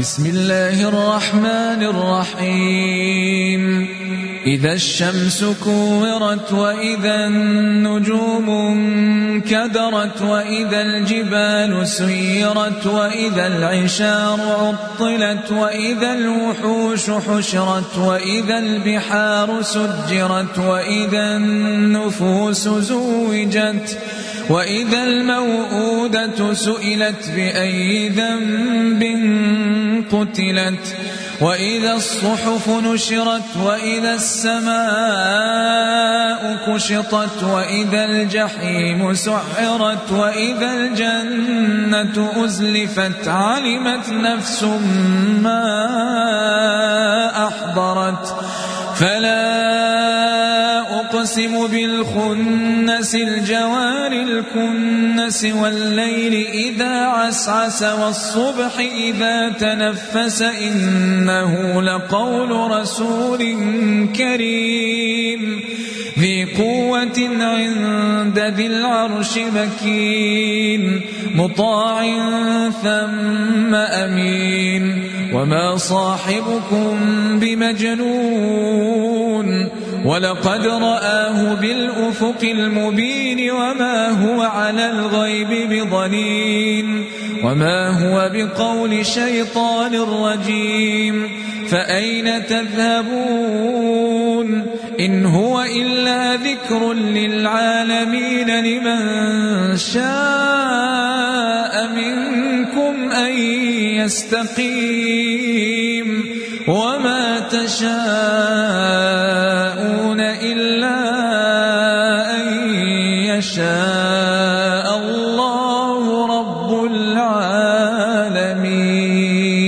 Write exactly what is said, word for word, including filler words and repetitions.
بسم الله الرحمن الرحيم إذا الشمس كورت وإذا النجوم انكدرت وإذا الجبال سيرت وإذا العشار عطلت وإذا الوحوش حشرت وإذا البحار سجرت وإذا النفوس زوجت وإذا الموءودة سئلت بأي ذنب قتلت وإذا الصحف نشرت وإذا السماء كشطت وإذا الجحيم سعرت وإذا الجنة أزلفت علمت نفس ما أحضرت فلا أقسم بالخنس الجوار الكنس والليل إذا عسعس والصبح إذا تنفس إنه لقول رسول كريم ذي قوة عند ذي العرش مكين مطاع ثم أمين وما صاحبكم بمجنون ولقد رآه بالأفق المبين وما هو على الغيب بضنين وما هو بقول شيطان رجيم فأين تذهبون إن هو إلا ذكر للعالمين لمن شاء منكم أن يستقيم وما تشاءون إلا أن يشاء الله رب العالمين.